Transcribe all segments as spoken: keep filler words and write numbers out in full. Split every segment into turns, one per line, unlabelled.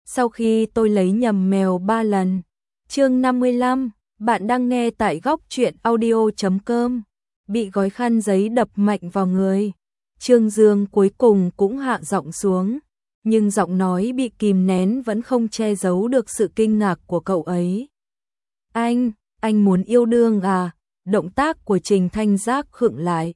sau khi tôi lấy nhầm mèo ba lần. Chương năm mươi lăm, bạn đang nghe tại góc truyện audio chấm com. Bị gói khăn giấy đập mạnh vào người, Trương Dương cuối cùng cũng hạ giọng xuống, nhưng giọng nói bị kìm nén vẫn không che giấu được sự kinh ngạc của cậu ấy. Anh, anh muốn yêu đương à? Động tác của Trình Thanh Giác khựng lại.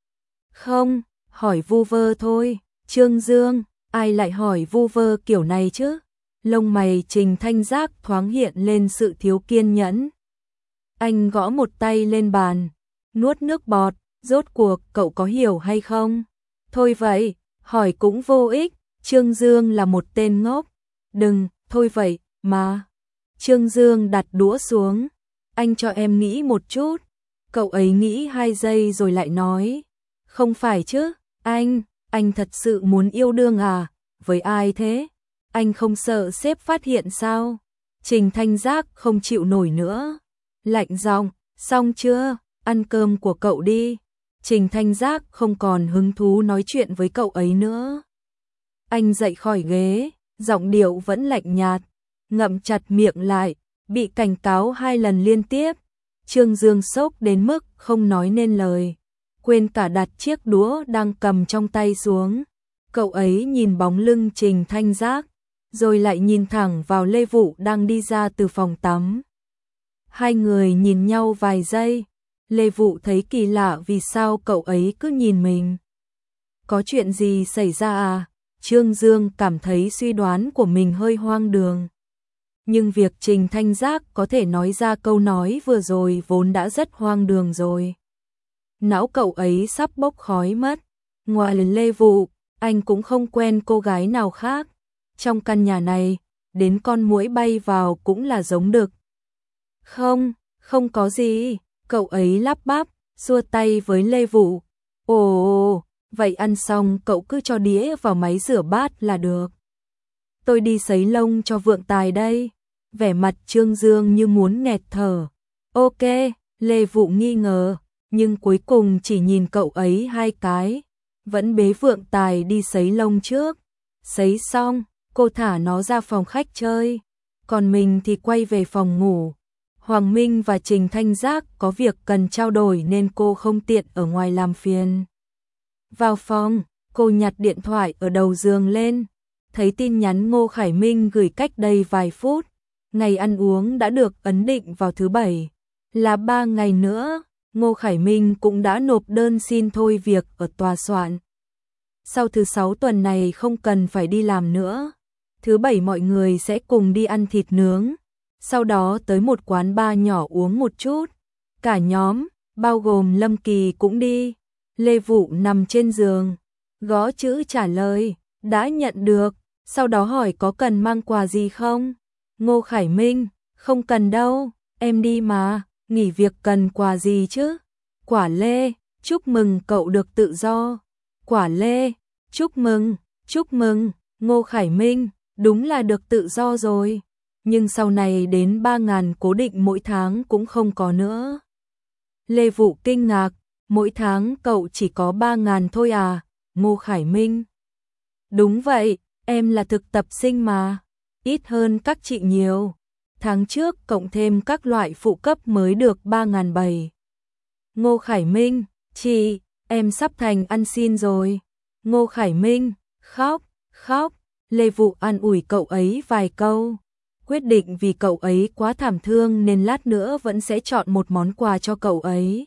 Không, hỏi vu vơ thôi. Trương Dương, ai lại hỏi vu vơ kiểu này chứ? Lông mày Trình Thanh Giác thoáng hiện lên sự thiếu kiên nhẫn. Anh gõ một tay lên bàn, nuốt nước bọt, rốt cuộc cậu có hiểu hay không? Thôi vậy, hỏi cũng vô ích, Trương Dương là một tên ngốc. Đừng, thôi vậy, mà. Trương Dương đặt đũa xuống, anh cho em nghĩ một chút. Cậu ấy nghĩ hai giây rồi lại nói, không phải chứ, anh, anh thật sự muốn yêu đương à? Với ai thế? Anh không sợ sếp phát hiện sao? Trình Thanh Giác không chịu nổi nữa. Lạnh giọng, xong chưa? Ăn cơm của cậu đi. Trình Thanh Giác không còn hứng thú nói chuyện với cậu ấy nữa. Anh dậy khỏi ghế, giọng điệu vẫn lạnh nhạt, ngậm chặt miệng lại, bị cảnh cáo hai lần liên tiếp. Trương Dương sốc đến mức không nói nên lời, quên cả đặt chiếc đũa đang cầm trong tay xuống. Cậu ấy nhìn bóng lưng Trình Thanh Giác, rồi lại nhìn thẳng vào Lê Vụ đang đi ra từ phòng tắm. Hai người nhìn nhau vài giây, Lê Vụ thấy kỳ lạ vì sao cậu ấy cứ nhìn mình. Có chuyện gì xảy ra à? Trương Dương cảm thấy suy đoán của mình hơi hoang đường. Nhưng việc Trình Thanh Giác có thể nói ra câu nói vừa rồi vốn đã rất hoang đường rồi. Não cậu ấy sắp bốc khói mất. Ngoài Lê Vụ, anh cũng không quen cô gái nào khác. Trong căn nhà này, đến con muỗi bay vào cũng là giống đực. Không, không có gì, cậu ấy lắp bắp, xua tay với Lê Vụ. Ồ, vậy ăn xong cậu cứ cho đĩa vào máy rửa bát là được. Tôi đi sấy lông cho Vượng Tài đây. Vẻ mặt Trương Dương như muốn nghẹt thở. Ok, Lê Vụ nghi ngờ, nhưng cuối cùng chỉ nhìn cậu ấy hai cái. Vẫn bế Vượng Tài đi sấy lông trước. Sấy xong, cô thả nó ra phòng khách chơi. Còn mình thì quay về phòng ngủ. Hoàng Minh và Trình Thanh Giác có việc cần trao đổi nên cô không tiện ở ngoài làm phiền. Vào phòng, cô nhặt điện thoại ở đầu giường lên. Thấy tin nhắn Ngô Khải Minh gửi cách đây vài phút. Ngày ăn uống đã được ấn định vào thứ Bảy. Là ba ngày nữa, Ngô Khải Minh cũng đã nộp đơn xin thôi việc ở tòa soạn. Sau thứ Sáu tuần này không cần phải đi làm nữa. Thứ Bảy mọi người sẽ cùng đi ăn thịt nướng. Sau đó tới một quán bar nhỏ uống một chút. Cả nhóm, bao gồm Lâm Kỳ cũng đi. Lê Vụ nằm trên giường, gõ chữ trả lời, đã nhận được. Sau đó hỏi có cần mang quà gì không? Ngô Khải Minh, không cần đâu, em đi mà, nghỉ việc cần quà gì chứ? Quả Lê, chúc mừng cậu được tự do. Quả Lê, chúc mừng, chúc mừng, Ngô Khải Minh, đúng là được tự do rồi. Nhưng sau này đến ba ngàn cố định mỗi tháng cũng không có nữa. Lê Vụ kinh ngạc, mỗi tháng cậu chỉ có ba ngàn thôi à? Ngô Khải Minh, đúng vậy, em là thực tập sinh mà, ít hơn các chị nhiều. Tháng trước cộng thêm các loại phụ cấp mới được ba ngàn bảy. Ngô Khải Minh, chị, em sắp thành ăn xin rồi. Ngô Khải Minh, khóc, khóc. Lê Vụ an ủi cậu ấy vài câu. Quyết định vì cậu ấy quá thảm thương nên lát nữa vẫn sẽ chọn một món quà cho cậu ấy.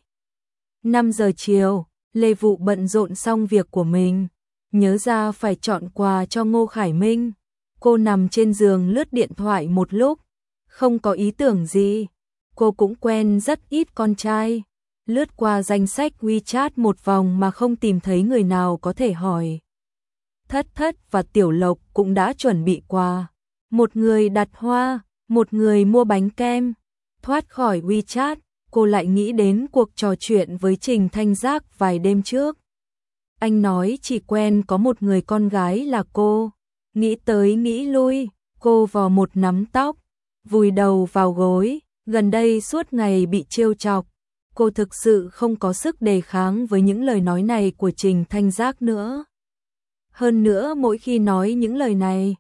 năm giờ chiều, Lê Vụ bận rộn xong việc của mình. Nhớ ra phải chọn quà cho Ngô Khải Minh. Cô nằm trên giường lướt điện thoại một lúc. Không có ý tưởng gì. Cô cũng quen rất ít con trai. Lướt qua danh sách WeChat một vòng mà không tìm thấy người nào có thể hỏi. Thất Thất và Tiểu Lộc cũng đã chuẩn bị quà. Một người đặt hoa, một người mua bánh kem. Thoát khỏi WeChat, cô lại nghĩ đến cuộc trò chuyện với Trình Thanh Giác vài đêm trước. Anh nói chỉ quen có một người con gái là cô. Nghĩ tới nghĩ lui, cô vò một nắm tóc, vùi đầu vào gối. Gần đây suốt ngày bị trêu chọc, cô thực sự không có sức đề kháng với những lời nói này của Trình Thanh Giác nữa. Hơn nữa mỗi khi nói những lời này,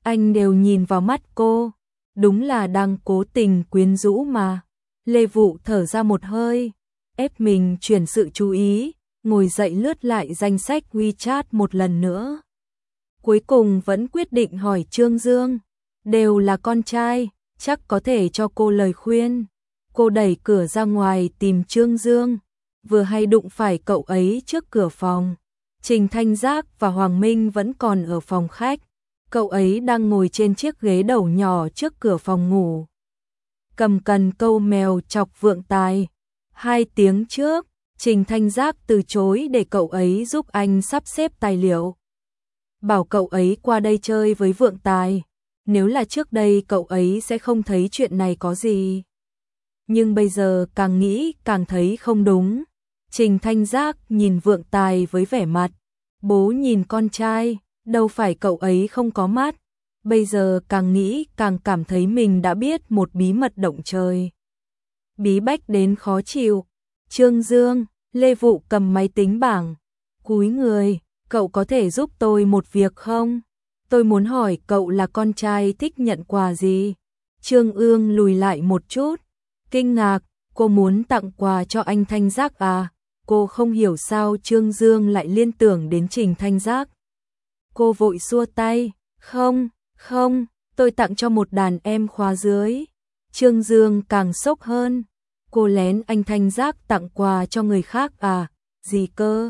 anh đều nhìn vào mắt cô, đúng là đang cố tình quyến rũ mà. Lê Vụ thở ra một hơi, ép mình chuyển sự chú ý, ngồi dậy lướt lại danh sách WeChat một lần nữa. Cuối cùng vẫn quyết định hỏi Trương Dương, đều là con trai, chắc có thể cho cô lời khuyên. Cô đẩy cửa ra ngoài tìm Trương Dương, vừa hay đụng phải cậu ấy trước cửa phòng. Trình Thanh Giác và Hoàng Minh vẫn còn ở phòng khách, cậu ấy đang ngồi trên chiếc ghế đầu nhỏ trước cửa phòng ngủ. Cầm cần câu mèo chọc Vượng Tài. Hai tiếng trước, Trình Thanh Giác từ chối để cậu ấy giúp anh sắp xếp tài liệu. Bảo cậu ấy qua đây chơi với Vượng Tài. Nếu là trước đây cậu ấy sẽ không thấy chuyện này có gì. Nhưng bây giờ càng nghĩ càng thấy không đúng. Trình Thanh Giác nhìn Vượng Tài với vẻ mặt bố nhìn con trai, đâu phải cậu ấy không có mắt. Bây giờ càng nghĩ càng cảm thấy mình đã biết một bí mật động trời. Bí bách đến khó chịu. Trương Dương, Lê Vụ cầm máy tính bảng, cúi người, cậu có thể giúp tôi một việc không? Tôi muốn hỏi cậu là con trai thích nhận quà gì? Trương Ương lùi lại một chút, kinh ngạc, cô muốn tặng quà cho anh Thanh Giác à? Cô không hiểu sao Trương Dương lại liên tưởng đến Trình Thanh Giác. Cô vội xua tay, không, không, tôi tặng cho một đàn em khóa dưới. Trương Dương càng sốc hơn, cô lén anh Thanh Giác tặng quà cho người khác à, gì cơ?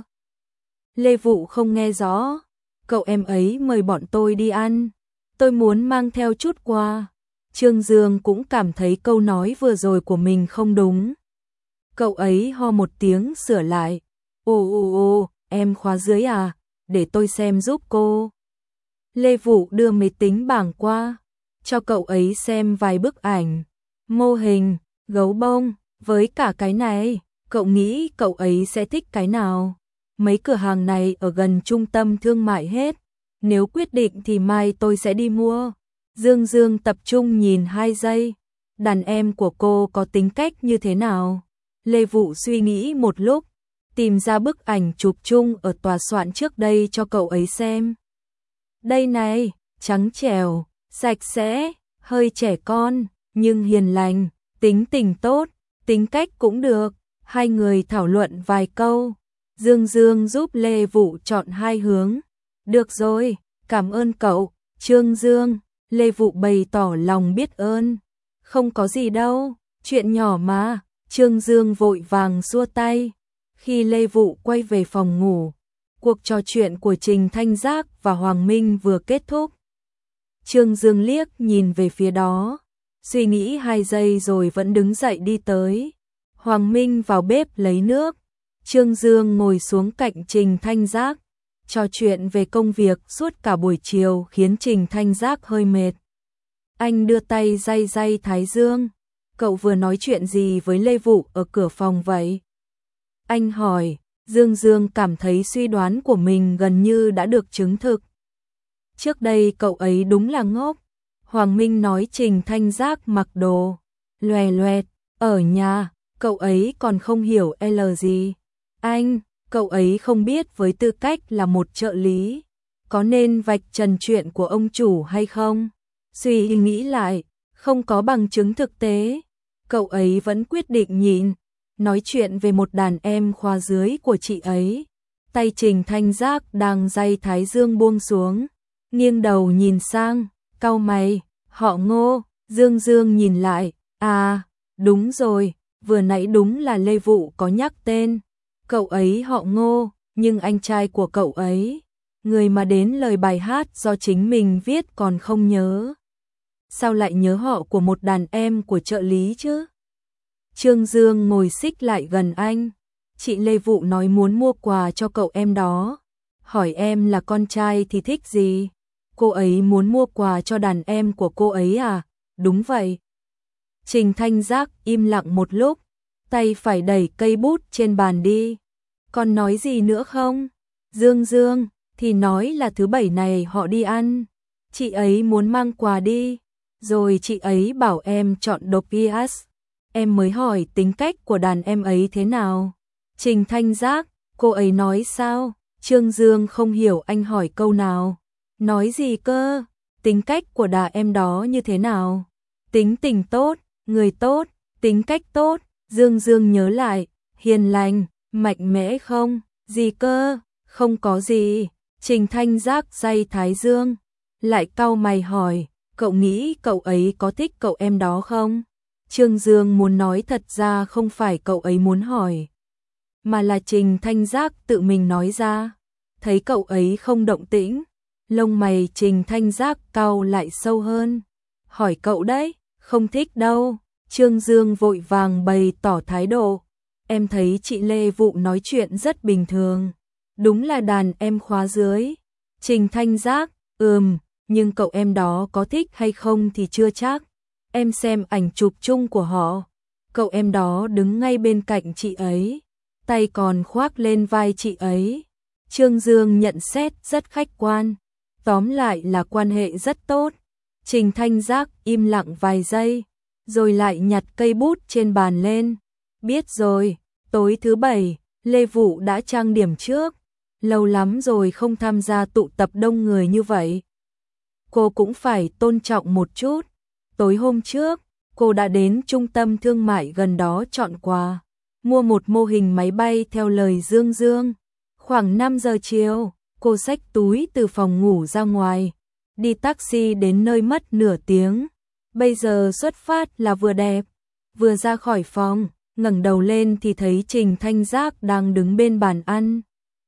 Lê Vụ không nghe rõ, cậu em ấy mời bọn tôi đi ăn, tôi muốn mang theo chút quà. Trương Dương cũng cảm thấy câu nói vừa rồi của mình không đúng. Cậu ấy ho một tiếng sửa lại, ồ ồ ồ, em khóa dưới à, để tôi xem giúp cô. Lê Vụ đưa máy tính bảng qua, cho cậu ấy xem vài bức ảnh, mô hình, gấu bông, với cả cái này, cậu nghĩ cậu ấy sẽ thích cái nào? Mấy cửa hàng này ở gần trung tâm thương mại hết, nếu quyết định thì mai tôi sẽ đi mua. Dương Dương tập trung nhìn hai giây, đàn em của cô có tính cách như thế nào? Lê Vụ suy nghĩ một lúc, tìm ra bức ảnh chụp chung ở tòa soạn trước đây cho cậu ấy xem. Đây này, trắng trẻo, sạch sẽ, hơi trẻ con, nhưng hiền lành, tính tình tốt, tính cách cũng được. Hai người thảo luận vài câu, Dương Dương giúp Lê Vụ chọn hai hướng. Được rồi, cảm ơn cậu, Trương Dương. Lê Vụ bày tỏ lòng biết ơn. Không có gì đâu, chuyện nhỏ mà. Trương Dương vội vàng xua tay. Khi Lê Vụ quay về phòng ngủ, cuộc trò chuyện của Trình Thanh Giác và Hoàng Minh vừa kết thúc. Trương Dương liếc nhìn về phía đó, suy nghĩ hai giây rồi vẫn đứng dậy đi tới. Hoàng Minh vào bếp lấy nước, Trương Dương ngồi xuống cạnh Trình Thanh Giác, trò chuyện về công việc suốt cả buổi chiều khiến Trình Thanh Giác hơi mệt. Anh đưa tay day day thái dương, cậu vừa nói chuyện gì với Lê Vụ ở cửa phòng vậy? Anh hỏi. Dương Dương cảm thấy suy đoán của mình gần như đã được chứng thực. Trước đây cậu ấy đúng là ngốc. Hoàng Minh nói Trình Thanh Giác mặc đồ loè loẹt ở nhà, cậu ấy còn không hiểu L gì. Anh, cậu ấy không biết với tư cách là một trợ lý, có nên vạch trần chuyện của ông chủ hay không? Suy nghĩ lại, không có bằng chứng thực tế, cậu ấy vẫn quyết định nhịn. Nói chuyện về một đàn em khóa dưới của chị ấy. Tay Trình Thanh Giác đang day thái dương buông xuống, nghiêng đầu nhìn sang, cau mày, họ Ngô. Dương Dương nhìn lại, à, đúng rồi, vừa nãy đúng là Lê Vụ có nhắc tên. Cậu ấy họ Ngô, nhưng anh trai của cậu ấy, người mà đến lời bài hát do chính mình viết còn không nhớ. Sao lại nhớ họ của một đàn em của trợ lý chứ? Trương Dương ngồi xích lại gần anh. Chị Lê Vụ nói muốn mua quà cho cậu em đó. Hỏi em là con trai thì thích gì? Cô ấy muốn mua quà cho đàn em của cô ấy à? Đúng vậy. Trình Thanh Giác im lặng một lúc, tay phải đẩy cây bút trên bàn đi. Còn nói gì nữa không? Dương Dương, thì nói là thứ bảy này họ đi ăn. Chị ấy muốn mang quà đi. Rồi chị ấy bảo em chọn đồ Pias. Em mới hỏi tính cách của đàn em ấy thế nào. Trình Thanh Giác, cô ấy nói sao? Trương Dương không hiểu anh hỏi câu nào. Nói gì cơ? tính cách của đà em đó như thế nào? Tính tình tốt, người tốt, tính cách tốt, Dương Dương nhớ lại, hiền lành, mạnh mẽ không? Gì cơ? Không có gì. Trình Thanh Giác day thái dương, lại cau mày hỏi, cậu nghĩ cậu ấy có thích cậu em đó không? Trương Dương muốn nói thật ra không phải cậu ấy muốn hỏi, mà là Trình Thanh Giác tự mình nói ra. Thấy cậu ấy không động tĩnh, lông mày Trình Thanh Giác cau lại sâu hơn. Hỏi cậu đấy, không thích đâu. Trương Dương vội vàng bày tỏ thái độ. Em thấy chị Lê Vụ nói chuyện rất bình thường. Đúng là đàn em khóa dưới. Trình Thanh Giác, ừm, nhưng cậu em đó có thích hay không thì chưa chắc. Em xem ảnh chụp chung của họ. Cậu em đó đứng ngay bên cạnh chị ấy, tay còn khoác lên vai chị ấy. Trương Dương nhận xét rất khách quan. Tóm lại là quan hệ rất tốt. Trình Thanh Giác im lặng vài giây, rồi lại nhặt cây bút trên bàn lên. Biết rồi, tối thứ bảy, Lê Vụ đã trang điểm trước. Lâu lắm rồi không tham gia tụ tập đông người như vậy. Cô cũng phải tôn trọng một chút. Tối hôm trước, cô đã đến trung tâm thương mại gần đó chọn quà, mua một mô hình máy bay theo lời Dương Dương. Khoảng năm giờ chiều, cô xách túi từ phòng ngủ ra ngoài, đi taxi đến nơi mất nửa tiếng. Bây giờ xuất phát là vừa đẹp. Vừa ra khỏi phòng, ngẩng đầu lên thì thấy Trình Thanh Giác đang đứng bên bàn ăn.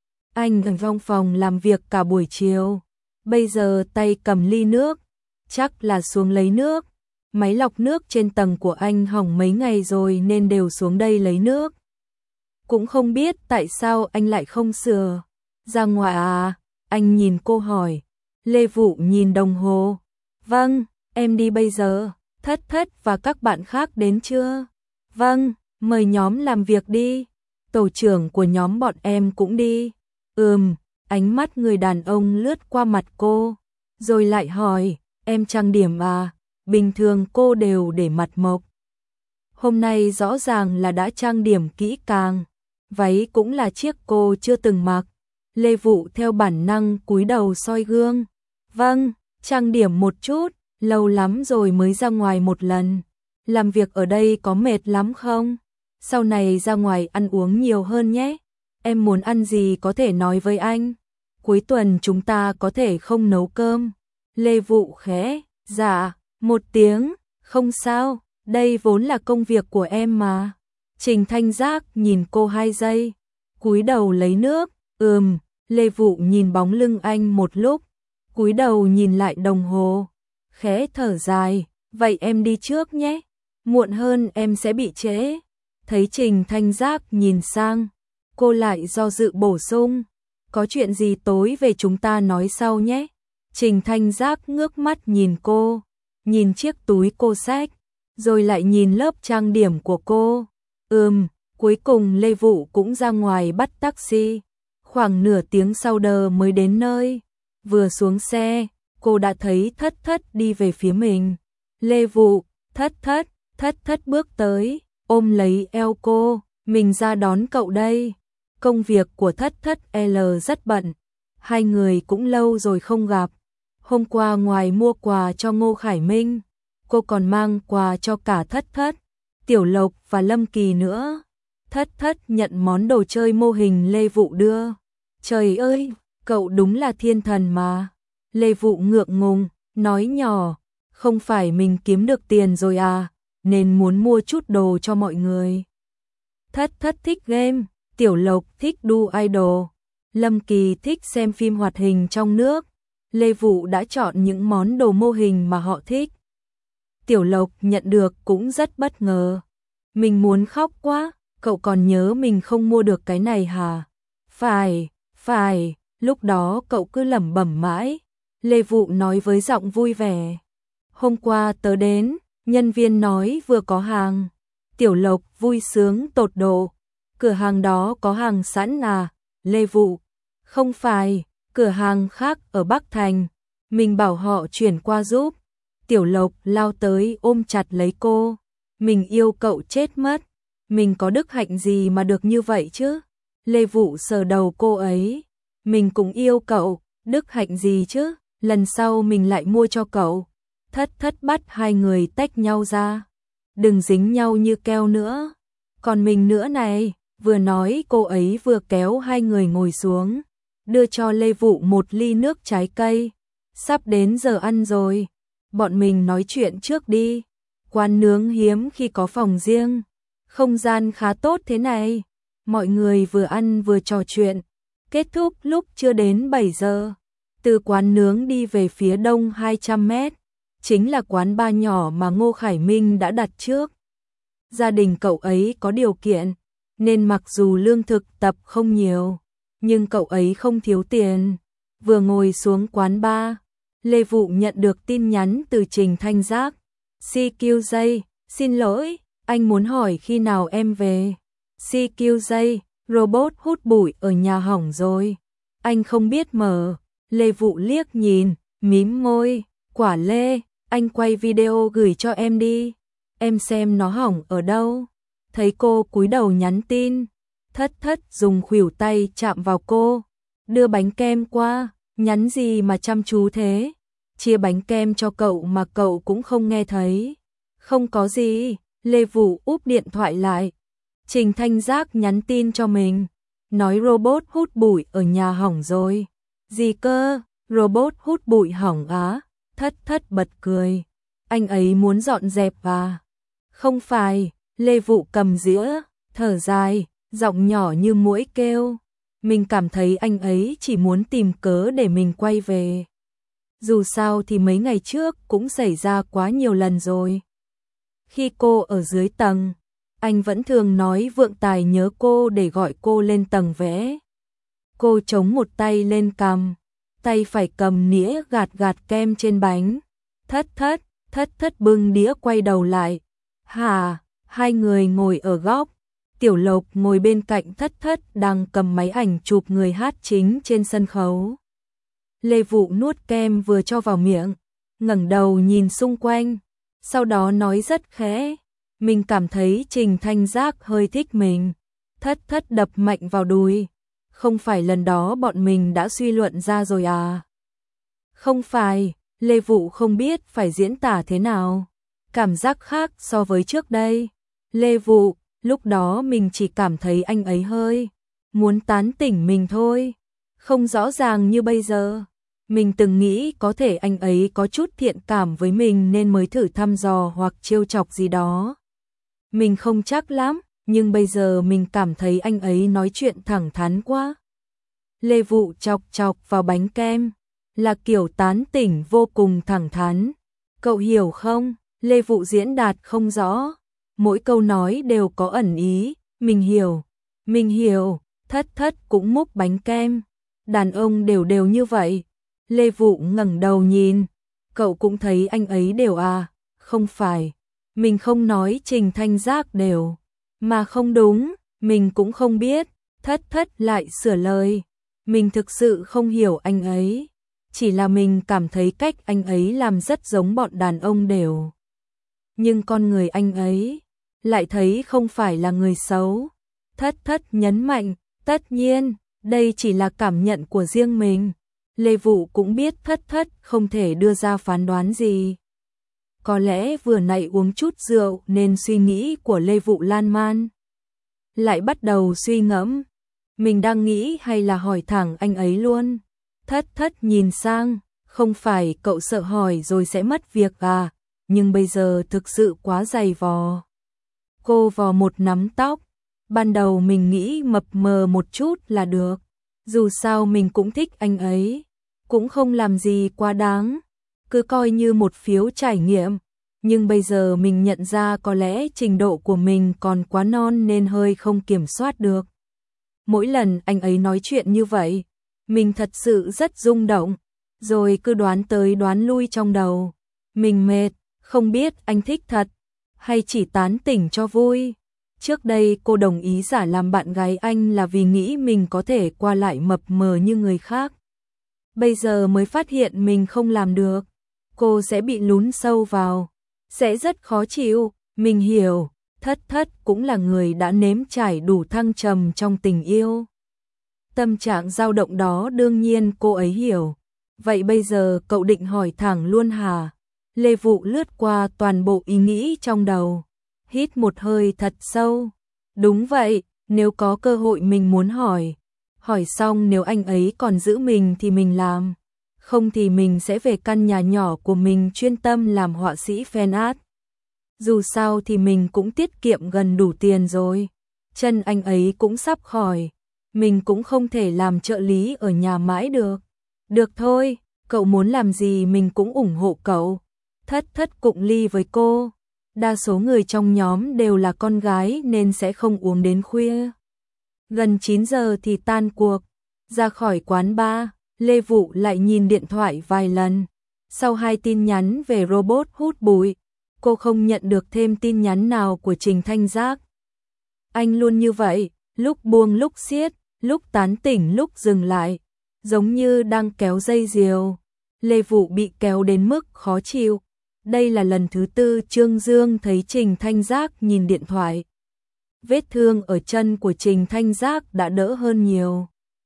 Anh ở trong phòng làm việc cả buổi chiều, bây giờ tay cầm ly nước, chắc là xuống lấy nước. Máy lọc nước trên tầng của anh hỏng mấy ngày rồi nên đều xuống đây lấy nước. Cũng không biết tại sao anh lại không sửa. Ra ngoài à? Anh nhìn cô hỏi. Lê Vụ nhìn đồng hồ. Vâng, em đi bây giờ. Thất Thất và các bạn khác đến chưa? Vâng, mời nhóm làm việc đi. Tổ trưởng của nhóm bọn em cũng đi. Ừm, ánh mắt người đàn ông lướt qua mặt cô, rồi lại hỏi, em trang điểm à? Bình thường cô đều để mặt mộc. Hôm nay rõ ràng là đã trang điểm kỹ càng. Váy cũng là chiếc cô chưa từng mặc. Lê Vụ theo bản năng cúi đầu soi gương. Vâng, trang điểm một chút, lâu lắm rồi mới ra ngoài một lần. Làm việc ở đây có mệt lắm không? Sau này ra ngoài ăn uống nhiều hơn nhé. Em muốn ăn gì có thể nói với anh. Cuối tuần chúng ta có thể không nấu cơm. Lê Vụ khẽ, dạ, một tiếng, không sao, đây vốn là công việc của em mà. Trình Thanh Giác nhìn cô hai giây, cúi đầu lấy nước. Ừm. Lê Vụ nhìn bóng lưng anh một lúc, cúi đầu nhìn lại đồng hồ, khẽ thở dài, vậy em đi trước nhé, muộn hơn em sẽ bị trễ. Thấy Trình Thanh Giác nhìn sang, cô lại do dự bổ sung, có chuyện gì tối về chúng ta nói sau nhé. Trình Thanh Giác ngước mắt nhìn cô, nhìn chiếc túi cô xách, rồi lại nhìn lớp trang điểm của cô. Ừm, cuối cùng Lê Vụ cũng ra ngoài bắt taxi. Khoảng nửa tiếng sau đờ mới đến nơi. Vừa xuống xe, cô đã thấy Thất Thất đi về phía mình. Lê Vụ, Thất Thất, Thất Thất bước tới, ôm lấy eo cô, mình ra đón cậu đây. Công việc của Thất Thất L rất bận, hai người cũng lâu rồi không gặp. Hôm qua ngoài mua quà cho Ngô Khải Minh, cô còn mang quà cho cả Thất Thất, Tiểu Lộc và Lâm Kỳ nữa. Thất Thất nhận món đồ chơi mô hình Lê Vụ đưa. Trời ơi, cậu đúng là thiên thần mà. Lê Vụ ngượng ngùng, nói nhỏ, không phải mình kiếm được tiền rồi à, nên muốn mua chút đồ cho mọi người. Thất Thất thích game, Tiểu Lộc thích đu idol, Lâm Kỳ thích xem phim hoạt hình trong nước. Lê Vụ đã chọn những món đồ mô hình mà họ thích. Tiểu Lộc nhận được cũng rất bất ngờ. Mình muốn khóc quá, cậu còn nhớ mình không mua được cái này hả? Phải, phải, lúc đó cậu cứ lẩm bẩm mãi. Lê Vụ nói với giọng vui vẻ. Hôm qua tớ đến, nhân viên nói vừa có hàng. Tiểu Lộc vui sướng tột độ. Cửa hàng đó có hàng sẵn à? Lê Vụ, không phải, cửa hàng khác ở Bắc Thành. Mình bảo họ chuyển qua giúp. Tiểu Lộc lao tới ôm chặt lấy cô. Mình yêu cậu chết mất. Mình có đức hạnh gì mà được như vậy chứ? Lê Vụ sờ đầu cô ấy. Mình cũng yêu cậu, đức hạnh gì chứ? lần sau mình lại mua cho cậu. Thất thất bắt hai người tách nhau ra. Đừng dính nhau như keo nữa. Còn mình nữa này, vừa nói cô ấy vừa kéo hai người ngồi xuống, đưa cho Lê Vụ một ly nước trái cây. Sắp đến giờ ăn rồi, bọn mình nói chuyện trước đi. Quán nướng hiếm khi có phòng riêng, không gian khá tốt thế này. Mọi người vừa ăn vừa trò chuyện, kết thúc lúc chưa đến bảy giờ. Từ quán nướng đi về phía đông hai trăm mét, chính là quán bar nhỏ mà Ngô Khải Minh đã đặt trước. Gia đình cậu ấy có điều kiện, nên mặc dù lương thực tập không nhiều, nhưng cậu ấy không thiếu tiền. Vừa ngồi xuống quán bar, Lê Vụ nhận được tin nhắn từ Trình Thanh Giác. xê quy gi, xin lỗi, anh muốn hỏi khi nào em về. xê quy gi, robot hút bụi ở nhà hỏng rồi. Anh không biết mở. Lê Vụ liếc nhìn, mím môi, quả Lê, anh quay video gửi cho em đi. Em xem nó hỏng ở đâu. Thấy cô cúi đầu nhắn tin, thất thất dùng khuỷu tay chạm vào cô, đưa bánh kem qua. Nhắn gì mà chăm chú thế? Chia bánh kem cho cậu mà cậu cũng không nghe thấy. Không có gì. Lê Vụ úp điện thoại lại. Trình Thanh Giác nhắn tin cho mình, nói robot hút bụi ở nhà hỏng rồi. Gì cơ? Robot hút bụi hỏng á? Thất thất bật cười. Anh ấy muốn dọn dẹp à? Không phải. Lê Vụ cầm dĩa, thở dài, giọng nhỏ như muỗi kêu. Mình cảm thấy anh ấy chỉ muốn tìm cớ để mình quay về. Dù sao thì mấy ngày trước cũng xảy ra quá nhiều lần rồi. Khi cô ở dưới tầng, anh vẫn thường nói Vượng Tài nhớ cô để gọi cô lên tầng vẽ. Cô chống một tay lên cằm, tay phải cầm nĩa gạt gạt kem trên bánh. Thất thất, thất thất bưng đĩa quay đầu lại. Hà, hai người ngồi ở góc. Tiểu Lộc ngồi bên cạnh thất thất đang cầm máy ảnh chụp người hát chính trên sân khấu. Lê Vụ nuốt kem vừa cho vào miệng, ngẩng đầu nhìn xung quanh, sau đó nói rất khẽ. Mình cảm thấy Trình Thanh Giác hơi thích mình. Thất thất đập mạnh vào đùi. Không phải lần đó bọn mình đã suy luận ra rồi à? Không phải. Lê Vụ không biết phải diễn tả thế nào. Cảm giác khác so với trước đây. Lê Vụ, lúc đó mình chỉ cảm thấy anh ấy hơi muốn tán tỉnh mình thôi. Không rõ ràng như bây giờ. Mình từng nghĩ có thể anh ấy có chút thiện cảm với mình nên mới thử thăm dò hoặc trêu chọc gì đó. Mình không chắc lắm, nhưng bây giờ mình cảm thấy anh ấy nói chuyện thẳng thắn quá. Lê Vụ chọc chọc vào bánh kem, là kiểu tán tỉnh vô cùng thẳng thắn. Cậu hiểu không? Lê Vụ diễn đạt không rõ. Mỗi câu nói đều có ẩn ý. Mình hiểu, mình hiểu. Thất thất cũng múc bánh kem. Đàn ông đều đều như vậy. Lê Vụ ngẩng đầu nhìn. Cậu cũng thấy anh ấy đều à? Không phải. Mình không nói Trình Thanh Giác đều. Mà không đúng, mình cũng không biết. Thất thất lại sửa lời. Mình thực sự không hiểu anh ấy. Chỉ là mình cảm thấy cách anh ấy làm rất giống bọn đàn ông đều. Nhưng con người anh ấy lại thấy không phải là người xấu. Thất thất nhấn mạnh, tất nhiên, đây chỉ là cảm nhận của riêng mình. Lê Vụ cũng biết thất thất không thể đưa ra phán đoán gì. Có lẽ vừa nãy uống chút rượu nên suy nghĩ của Lê Vụ lan man. Lại bắt đầu suy ngẫm. Mình đang nghĩ hay là hỏi thẳng anh ấy luôn. Thất thất nhìn sang, không phải cậu sợ hỏi rồi sẽ mất việc à, nhưng bây giờ thực sự quá dày vò. Cô vò một nắm tóc, ban đầu mình nghĩ mập mờ một chút là được, dù sao mình cũng thích anh ấy, cũng không làm gì quá đáng, cứ coi như một phiếu trải nghiệm, nhưng bây giờ mình nhận ra có lẽ trình độ của mình còn quá non nên hơi không kiểm soát được. Mỗi lần anh ấy nói chuyện như vậy, mình thật sự rất rung động, rồi cứ đoán tới đoán lui trong đầu. Mình mệt, không biết anh thích thật, hay chỉ tán tỉnh cho vui. Trước đây cô đồng ý giả làm bạn gái anh là vì nghĩ mình có thể qua lại mập mờ như người khác. Bây giờ mới phát hiện mình không làm được, cô sẽ bị lún sâu vào, sẽ rất khó chịu. Mình hiểu, thất thất cũng là người đã nếm trải đủ thăng trầm trong tình yêu. Tâm trạng dao động đó đương nhiên cô ấy hiểu. vậy bây giờ cậu định hỏi thẳng luôn hả? Lê Vụ lướt qua toàn bộ ý nghĩ trong đầu, hít một hơi thật sâu. Đúng vậy, nếu có cơ hội mình muốn hỏi. Hỏi xong nếu anh ấy còn giữ mình thì mình làm. Không thì mình sẽ về căn nhà nhỏ của mình chuyên tâm làm họa sĩ fan art. Dù sao thì mình cũng tiết kiệm gần đủ tiền rồi. Chân anh ấy cũng sắp khỏi. Mình cũng không thể làm trợ lý ở nhà mãi được. Được thôi, cậu muốn làm gì mình cũng ủng hộ cậu. Thất thất cụng ly với cô. Đa số người trong nhóm đều là con gái nên sẽ không uống đến khuya. Gần chín giờ thì tan cuộc. Ra khỏi quán bar, Lê Vụ lại nhìn điện thoại vài lần. Sau hai tin nhắn về robot hút bụi, cô không nhận được thêm tin nhắn nào của Trình Thanh Giác. Anh luôn như vậy, lúc buông lúc siết, lúc tán tỉnh lúc dừng lại, giống như đang kéo dây diều. Lê Vụ bị kéo đến mức khó chịu. Đây là lần thứ tư Trương Dương thấy Trình Thanh Giác nhìn điện thoại. Vết thương ở chân của Trình Thanh Giác đã đỡ hơn nhiều.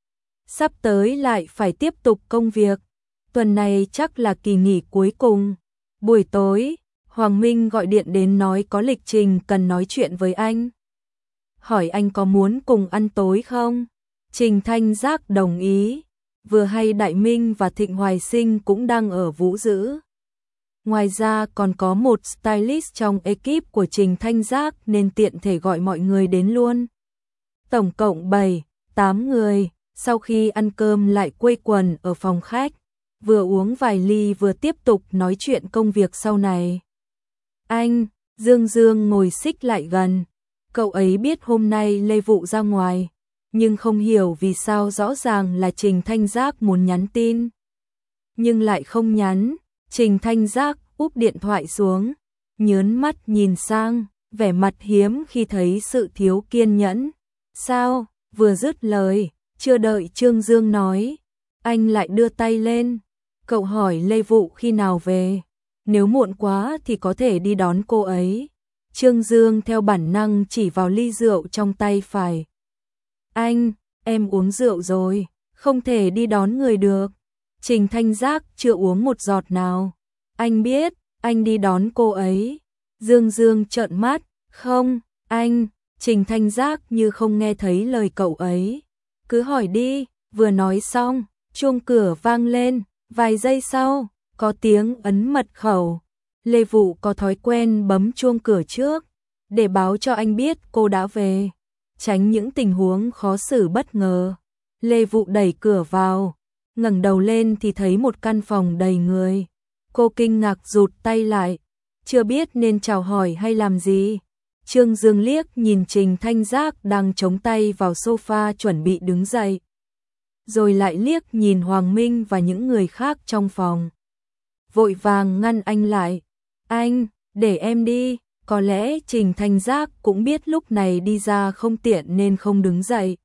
Sắp tới lại phải tiếp tục công việc. Tuần này chắc là kỳ nghỉ cuối cùng. Buổi tối, Hoàng Minh gọi điện đến nói có lịch trình cần nói chuyện với anh. Hỏi anh có muốn cùng ăn tối không? Trình Thanh Giác đồng ý. Vừa hay Đại Minh và Thịnh Hoài Sinh cũng đang ở Vũ Dữ. Ngoài ra còn có một stylist trong ekip của Trình Thanh Giác nên tiện thể gọi mọi người đến luôn. Tổng cộng bảy, tám người, sau khi ăn cơm lại quây quần ở phòng khách, vừa uống vài ly vừa tiếp tục nói chuyện công việc sau này. Anh, Dương Dương ngồi xích lại gần, cậu ấy biết hôm nay Lê Vụ ra ngoài, nhưng không hiểu vì sao rõ ràng là Trình Thanh Giác muốn nhắn tin. Nhưng lại không nhắn, Trình Thanh Giác úp điện thoại xuống, nhớn mắt nhìn sang, vẻ mặt hiếm khi thấy sự thiếu kiên nhẫn. Sao, vừa dứt lời, chưa đợi Trương Dương nói, anh lại đưa tay lên. Cậu hỏi Lê Vụ khi nào về, nếu muộn quá thì có thể đi đón cô ấy. Trương Dương theo bản năng chỉ vào ly rượu trong tay phải. Anh, em uống rượu rồi, không thể đi đón người được. Trình Thanh Giác chưa uống một giọt nào. Anh biết, anh đi đón cô ấy. Dương Dương trợn mắt, không, anh. Trình Thanh Giác như không nghe thấy lời cậu ấy. Cứ hỏi đi, vừa nói xong, chuông cửa vang lên, vài giây sau, có tiếng ấn mật khẩu. Lê Vụ có thói quen bấm chuông cửa trước, để báo cho anh biết cô đã về, tránh những tình huống khó xử bất ngờ. Lê Vụ đẩy cửa vào, ngẩng đầu lên thì thấy một căn phòng đầy người. Cô kinh ngạc rụt tay lại, chưa biết nên chào hỏi hay làm gì. Trương Dương liếc nhìn Trình Thanh Giác đang chống tay vào sofa chuẩn bị đứng dậy. Rồi lại liếc nhìn Hoàng Minh và những người khác trong phòng. Vội vàng ngăn anh lại. Anh, để em đi. Có lẽ Trình Thanh Giác cũng biết lúc này đi ra không tiện nên không đứng dậy,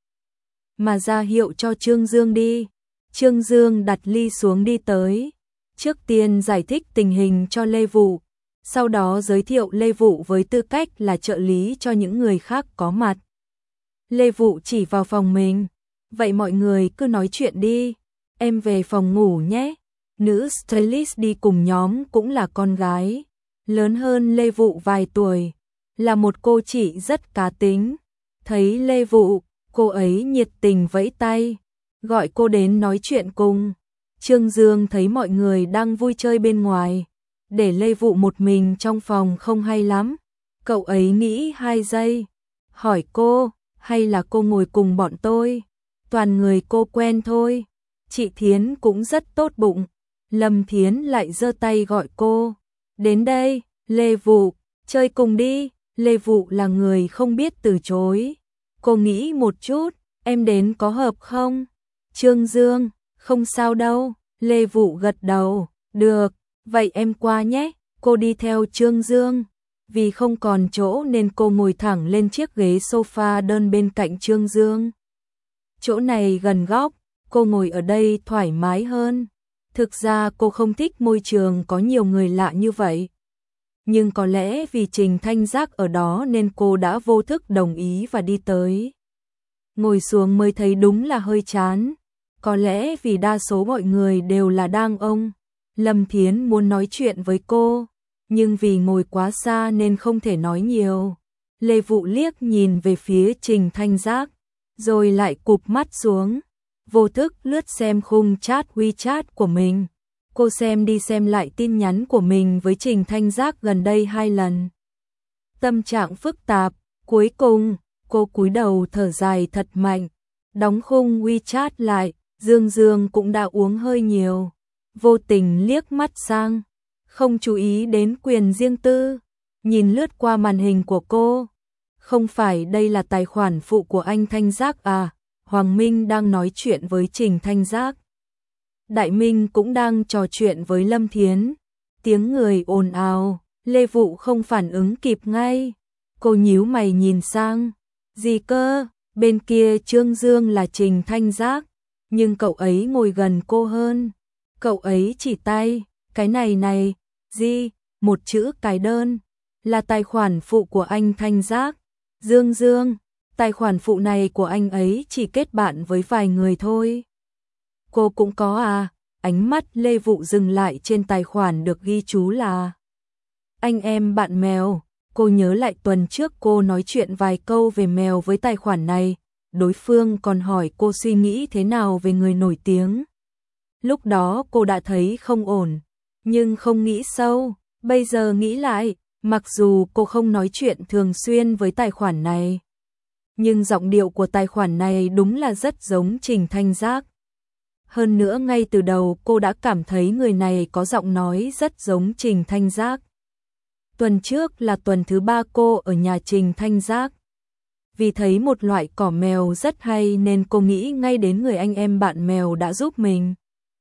mà ra hiệu cho Trương Dương đi. Trương Dương đặt ly xuống đi tới. Trước tiên giải thích tình hình cho Lê Vụ, sau đó giới thiệu Lê Vụ với tư cách là trợ lý cho những người khác có mặt. Lê Vụ chỉ vào phòng mình. Vậy mọi người cứ nói chuyện đi, em về phòng ngủ nhé. Nữ stylist đi cùng nhóm cũng là con gái, lớn hơn Lê Vụ vài tuổi, là một cô chị rất cá tính. Thấy Lê Vụ, cô ấy nhiệt tình vẫy tay, gọi cô đến nói chuyện cùng. Trương Dương thấy mọi người đang vui chơi bên ngoài, để Lê Vụ một mình trong phòng không hay lắm. Cậu ấy nghĩ hai giây, hỏi cô, hay là cô ngồi cùng bọn tôi? Toàn người cô quen thôi. Chị Thiến cũng rất tốt bụng. Lâm Thiến lại giơ tay gọi cô. Đến đây, Lê Vụ, chơi cùng đi. Lê Vụ là người không biết từ chối. Cô nghĩ một chút, em đến có hợp không? Trương Dương, không sao đâu. Lê Vụ gật đầu, được, vậy em qua nhé. Cô đi theo Trương Dương. Vì không còn chỗ nên cô ngồi thẳng lên chiếc ghế sofa đơn bên cạnh Trương Dương. Chỗ này gần góc, cô ngồi ở đây thoải mái hơn. Thực ra cô không thích môi trường có nhiều người lạ như vậy. Nhưng có lẽ vì Trình Thanh Giác ở đó nên cô đã vô thức đồng ý và đi tới. Ngồi xuống mới thấy đúng là hơi chán. Có lẽ vì đa số mọi người đều là đang ông. Lâm Thiến muốn nói chuyện với cô, nhưng vì ngồi quá xa nên không thể nói nhiều. Lê Vụ liếc nhìn về phía Trình Thanh Giác, rồi lại cụp mắt xuống, vô thức lướt xem khung chat WeChat của mình. Cô xem đi xem lại tin nhắn của mình với Trình Thanh Giác gần đây hai lần. Tâm trạng phức tạp, cuối cùng, cô cúi đầu thở dài thật mạnh, đóng khung WeChat lại. Dương Dương cũng đã uống hơi nhiều, vô tình liếc mắt sang, không chú ý đến quyền riêng tư, nhìn lướt qua màn hình của cô. Không phải đây là tài khoản phụ của anh Thanh Giác à? Hoàng Minh đang nói chuyện với Trình Thanh Giác. Đại Minh cũng đang trò chuyện với Lâm Thiến. Tiếng người ồn ào, Lê Vụ không phản ứng kịp ngay. Cô nhíu mày nhìn sang. Gì cơ? Bên kia Trương Dương là Trình Thanh Giác, nhưng cậu ấy ngồi gần cô hơn. Cậu ấy chỉ tay, cái này này, gì? Một chữ cái đơn, là tài khoản phụ của anh Thanh Giác. Dương Dương, tài khoản phụ này của anh ấy chỉ kết bạn với vài người thôi. Cô cũng có à? Ánh mắt Lê Vụ dừng lại trên tài khoản được ghi chú là anh em bạn mèo. Cô nhớ lại tuần trước cô nói chuyện vài câu về mèo với tài khoản này. Đối phương còn hỏi cô suy nghĩ thế nào về người nổi tiếng. Lúc đó cô đã thấy không ổn, nhưng không nghĩ sâu. Bây giờ nghĩ lại, mặc dù cô không nói chuyện thường xuyên với tài khoản này, nhưng giọng điệu của tài khoản này đúng là rất giống Trình Thanh Giác. Hơn nữa ngay từ đầu cô đã cảm thấy người này có giọng nói rất giống Trình Thanh Giác. Tuần trước là tuần thứ ba cô ở nhà Trình Thanh Giác. Vì thấy một loại cỏ mèo rất hay nên cô nghĩ ngay đến người anh em bạn mèo đã giúp mình.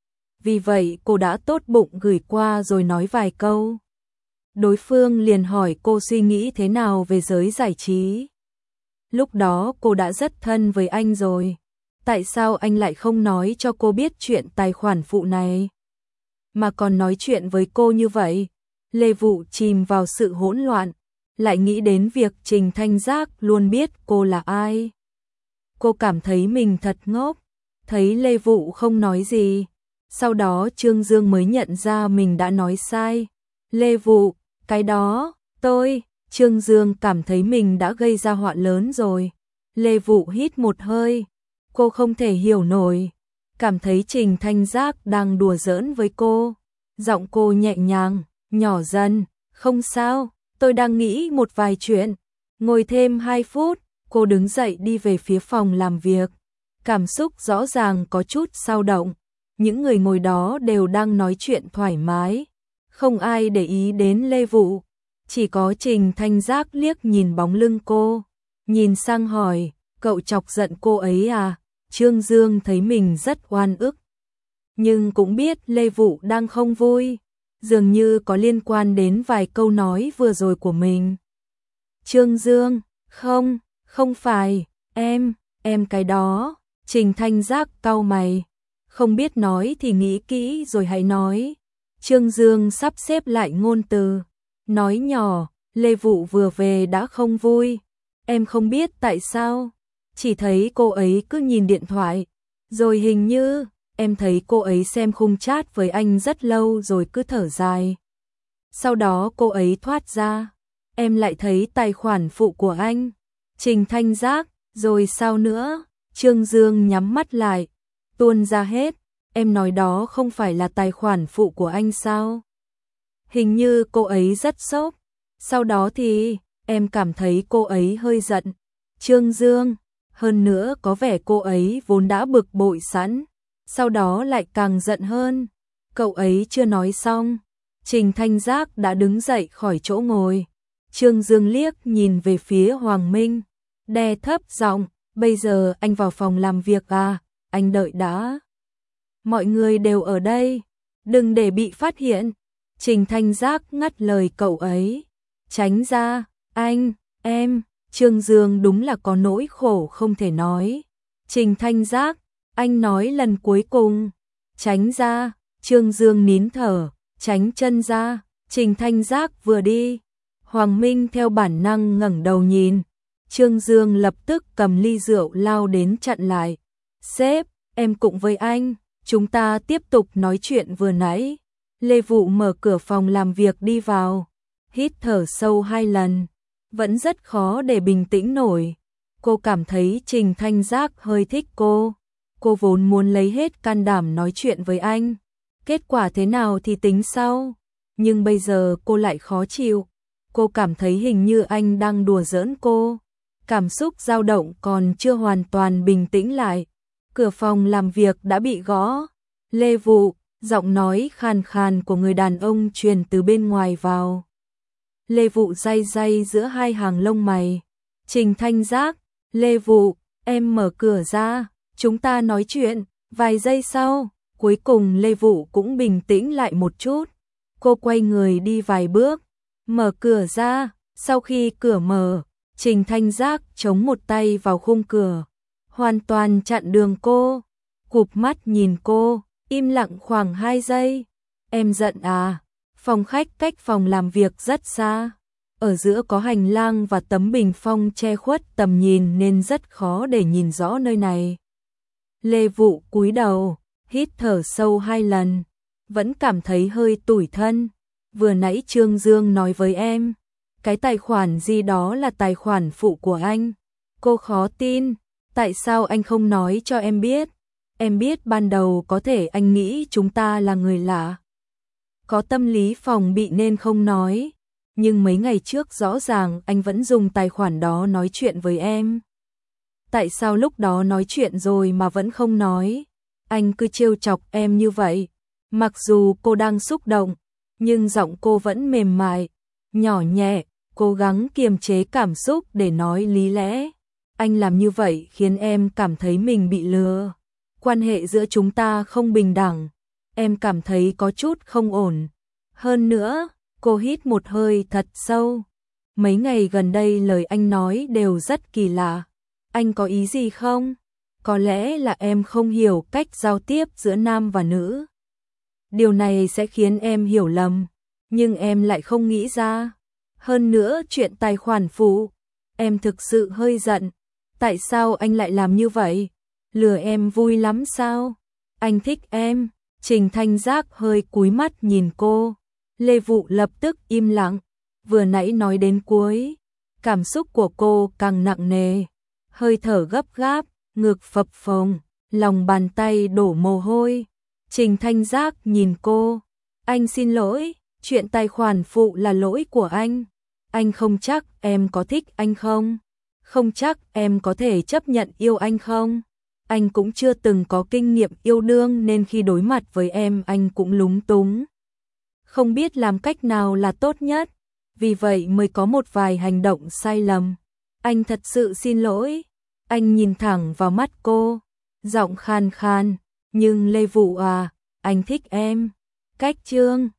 Vì vậy cô đã tốt bụng gửi qua rồi nói vài câu. Đối phương liền hỏi cô suy nghĩ thế nào về giới giải trí. Lúc đó cô đã rất thân với anh rồi. Tại sao anh lại không nói cho cô biết chuyện tài khoản phụ này, mà còn nói chuyện với cô như vậy? Lê Vụ chìm vào sự hỗn loạn, lại nghĩ đến việc Trình Thanh Giác luôn biết cô là ai. Cô cảm thấy mình thật ngốc, thấy Lê Vụ không nói gì. Sau đó Trương Dương mới nhận ra mình đã nói sai. Lê Vụ, cái đó, tôi, Trương Dương cảm thấy mình đã gây ra họa lớn rồi. Lê Vụ hít một hơi, cô không thể hiểu nổi, cảm thấy Trình Thanh Giác đang đùa giỡn với cô. Giọng cô nhẹ nhàng, nhỏ dần, không sao, tôi đang nghĩ một vài chuyện. Ngồi thêm hai phút, cô đứng dậy đi về phía phòng làm việc. Cảm xúc rõ ràng có chút dao động. Những người ngồi đó đều đang nói chuyện thoải mái, không ai để ý đến Lê Vụ. Chỉ có Trình Thanh Giác liếc nhìn bóng lưng cô, nhìn sang hỏi, cậu chọc giận cô ấy à? Trương Dương thấy mình rất oan ức, nhưng cũng biết Lê Vụ đang không vui, dường như có liên quan đến vài câu nói vừa rồi của mình. Trương Dương, không, không phải, em, em cái đó. Trình Thanh Giác cau mày, không biết nói thì nghĩ kỹ rồi hãy nói. Trương Dương sắp xếp lại ngôn từ, nói nhỏ, Lê Vụ vừa về đã không vui. Em không biết tại sao, chỉ thấy cô ấy cứ nhìn điện thoại, rồi hình như em thấy cô ấy xem khung chat với anh rất lâu rồi cứ thở dài. Sau đó cô ấy thoát ra, em lại thấy tài khoản phụ của anh. Trình Thanh Giác, rồi sao nữa? Trương Dương nhắm mắt lại, tuôn ra hết. Em nói đó không phải là tài khoản phụ của anh sao? Hình như cô ấy rất sốc. Sau đó thì em cảm thấy cô ấy hơi giận. Trương Dương, hơn nữa có vẻ cô ấy vốn đã bực bội sẵn, sau đó lại càng giận hơn. Cậu ấy chưa nói xong, Trình Thanh Giác đã đứng dậy khỏi chỗ ngồi. Trương Dương liếc nhìn về phía Hoàng Minh, đè thấp giọng, bây giờ anh vào phòng làm việc à? Anh đợi đã. Mọi người đều ở đây, đừng để bị phát hiện. Trình Thanh Giác ngắt lời cậu ấy, tránh ra, anh, em. Trương Dương đúng là có nỗi khổ không thể nói. Trình Thanh Giác, anh nói lần cuối cùng, tránh ra. Trương Dương nín thở, tránh chân ra. Trình Thanh Giác vừa đi, Hoàng Minh theo bản năng ngẩng đầu nhìn. Trương Dương lập tức cầm ly rượu lao đến chặn lại. Sếp, em cũng với anh, chúng ta tiếp tục nói chuyện vừa nãy. Lê Vụ mở cửa phòng làm việc đi vào, hít thở sâu hai lần, vẫn rất khó để bình tĩnh nổi. Cô cảm thấy Trình Thanh Giác hơi thích cô. Cô vốn muốn lấy hết can đảm nói chuyện với anh. Kết quả thế nào thì tính sau. Nhưng bây giờ cô lại khó chịu. Cô cảm thấy hình như anh đang đùa giỡn cô. Cảm xúc dao động còn chưa hoàn toàn bình tĩnh lại. Cửa phòng làm việc đã bị gõ. Lê Vụ, giọng nói khàn khàn của người đàn ông truyền từ bên ngoài vào. Lê Vụ day day giữa hai hàng lông mày. Trình Thanh Giác, Lê Vụ, em mở cửa ra, chúng ta nói chuyện. Vài giây sau, cuối cùng Lê Vụ cũng bình tĩnh lại một chút. Cô quay người đi vài bước, mở cửa ra. Sau khi cửa mở, Trình Thanh Giác chống một tay vào khung cửa, hoàn toàn chặn đường cô. Cụp mắt nhìn cô, im lặng khoảng hai giây. Em giận à? Phòng khách cách phòng làm việc rất xa. Ở giữa có hành lang và tấm bình phong che khuất tầm nhìn nên rất khó để nhìn rõ nơi này. Lê Vụ cúi đầu, hít thở sâu hai lần, vẫn cảm thấy hơi tủi thân. Vừa nãy Trương Dương nói với em, cái tài khoản gì đó là tài khoản phụ của anh. Cô khó tin, tại sao anh không nói cho em biết? Em biết ban đầu có thể anh nghĩ chúng ta là người lạ, có tâm lý phòng bị nên không nói. Nhưng mấy ngày trước rõ ràng anh vẫn dùng tài khoản đó nói chuyện với em. Tại sao lúc đó nói chuyện rồi mà vẫn không nói? Anh cứ trêu chọc em như vậy. Mặc dù cô đang xúc động, nhưng giọng cô vẫn mềm mại, nhỏ nhẹ, cố gắng kiềm chế cảm xúc để nói lý lẽ. Anh làm như vậy khiến em cảm thấy mình bị lừa. Quan hệ giữa chúng ta không bình đẳng. Em cảm thấy có chút không ổn. Hơn nữa, cô hít một hơi thật sâu. Mấy ngày gần đây lời anh nói đều rất kỳ lạ. Anh có ý gì không? Có lẽ là em không hiểu cách giao tiếp giữa nam và nữ. Điều này sẽ khiến em hiểu lầm, nhưng em lại không nghĩ ra. Hơn nữa chuyện tài khoản phụ, em thực sự hơi giận. Tại sao anh lại làm như vậy? Lừa em vui lắm sao? Anh thích em. Trình Thanh Giác hơi cúi mắt nhìn cô. Lê Vụ lập tức im lặng. Vừa nãy nói đến cuối, cảm xúc của cô càng nặng nề. Hơi thở gấp gáp, ngực phập phồng, lòng bàn tay đổ mồ hôi. Trình Thanh Giác nhìn cô. Anh xin lỗi, chuyện tài khoản phụ là lỗi của anh. Anh không chắc em có thích anh không? Không chắc em có thể chấp nhận yêu anh không? Anh cũng chưa từng có kinh nghiệm yêu đương nên khi đối mặt với em anh cũng lúng túng. Không biết làm cách nào là tốt nhất, vì vậy mới có một vài hành động sai lầm. Anh thật sự xin lỗi. Anh nhìn thẳng vào mắt cô, giọng khan khan, nhưng Lê Vụ à, anh thích em. Cách Trương